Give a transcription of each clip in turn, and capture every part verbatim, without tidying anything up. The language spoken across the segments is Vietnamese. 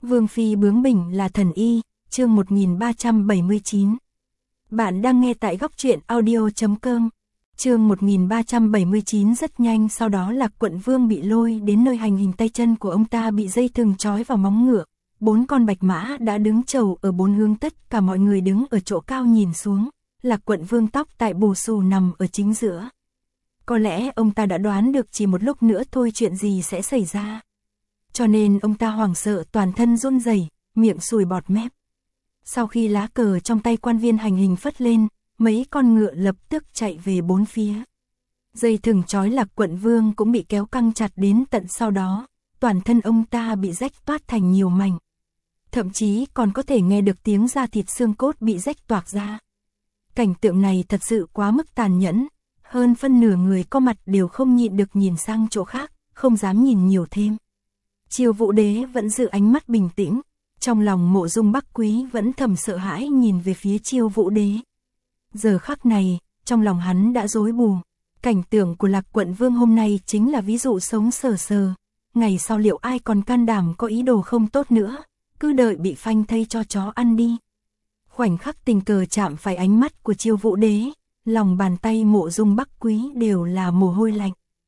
Vương phi bướng bỉnh là thần y, chương một nghìn ba trăm bảy mươi chín. Bạn đang nghe tại góc truyện audio chấm com. Chương một nghìn ba trăm bảy mươi chín. Rất nhanh sau đó Lạc Quận Vương bị lôi đến nơi hành hình, tay chân của ông ta bị dây thừng trói vào móng ngựa. Bốn con bạch mã đã đứng chầu ở bốn hướng, tất cả mọi người đứng ở chỗ cao nhìn xuống. Lạc Quận Vương tóc tại bù xù nằm ở chính giữa. Có lẽ ông ta đã đoán được chỉ một lúc nữa thôi chuyện gì sẽ xảy ra. Cho nên ông ta hoảng sợ, toàn thân run rẩy, miệng sùi bọt mép. Sau khi lá cờ trong tay quan viên hành hình phất lên, mấy con ngựa lập tức chạy về bốn phía. Dây thừng trói Lạc Quận Vương cũng bị kéo căng chặt đến tận sau đó, toàn thân ông ta bị rách toát thành nhiều mảnh. Thậm chí còn có thể nghe được tiếng da thịt xương cốt bị rách toạc ra. Cảnh tượng này thật sự quá mức tàn nhẫn, hơn phân nửa người có mặt đều không nhịn được nhìn sang chỗ khác, không dám nhìn nhiều thêm. Chiêu Vũ Đế vẫn giữ ánh mắt bình tĩnh, trong lòng Mộ Dung Bắc Quý vẫn thầm sợ hãi nhìn về phía Chiêu Vũ Đế. Giờ khắc này, trong lòng hắn đã rối bù, cảnh tượng của Lạc Quận Vương hôm nay chính là ví dụ sống sờ sờ, ngày sau liệu ai còn can đảm có ý đồ không tốt nữa, cứ đợi bị phanh thây cho chó ăn đi. Khoảnh khắc tình cờ chạm phải ánh mắt của Chiêu Vũ Đế, lòng bàn tay Mộ Dung Bắc Quý đều là mồ hôi lạnh.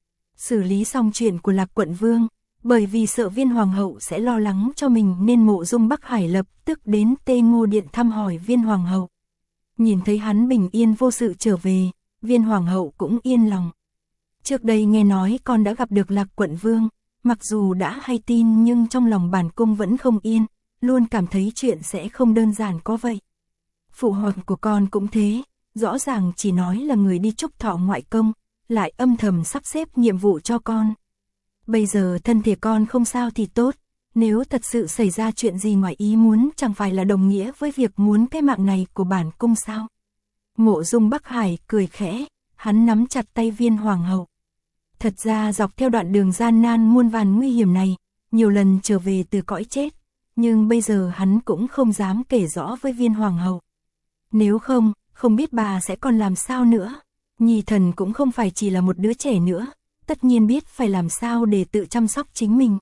Xử lý xong chuyện của Lạc Quận Vương, bởi vì sợ Viên Hoàng hậu sẽ lo lắng cho mình nên Mộ Dung Bắc Hải lập tức đến Tê Ngô Điện thăm hỏi Viên Hoàng hậu. Nhìn thấy hắn bình yên vô sự trở về, Viên Hoàng hậu cũng yên lòng. Trước đây nghe nói con đã gặp được Lạc Quận Vương, mặc dù đã hay tin nhưng trong lòng bản cung vẫn không yên, luôn cảm thấy chuyện sẽ không đơn giản có vậy. Phụ hoàng của con cũng thế, rõ ràng chỉ nói là người đi chúc thọ ngoại công, lại âm thầm sắp xếp nhiệm vụ cho con. Bây giờ thân thể con không sao thì tốt, nếu thật sự xảy ra chuyện gì ngoài ý muốn chẳng phải là đồng nghĩa với việc muốn cái mạng này của bản cung sao? Mộ Dung Bắc Hải cười khẽ, hắn nắm chặt tay Viên Hoàng hậu. Thật ra dọc theo đoạn đường gian nan muôn vàn nguy hiểm này, nhiều lần trở về từ cõi chết, nhưng bây giờ hắn cũng không dám kể rõ với Viên Hoàng hậu. Nếu không, không biết bà sẽ còn làm sao nữa. Nhi thần cũng không phải chỉ là một đứa trẻ nữa, tất nhiên biết phải làm sao để tự chăm sóc chính mình.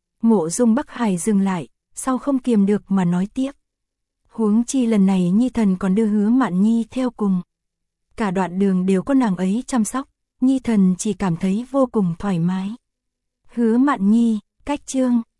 Mộ Dung Bắc Hải dừng lại, sau không kiềm được mà nói tiếp. Huống chi lần này Nhi thần còn đưa Hứa Mạn Nhi theo cùng. Cả đoạn đường đều có nàng ấy chăm sóc, Nhi thần chỉ cảm thấy vô cùng thoải mái. Hứa Mạn Nhi, cách chương,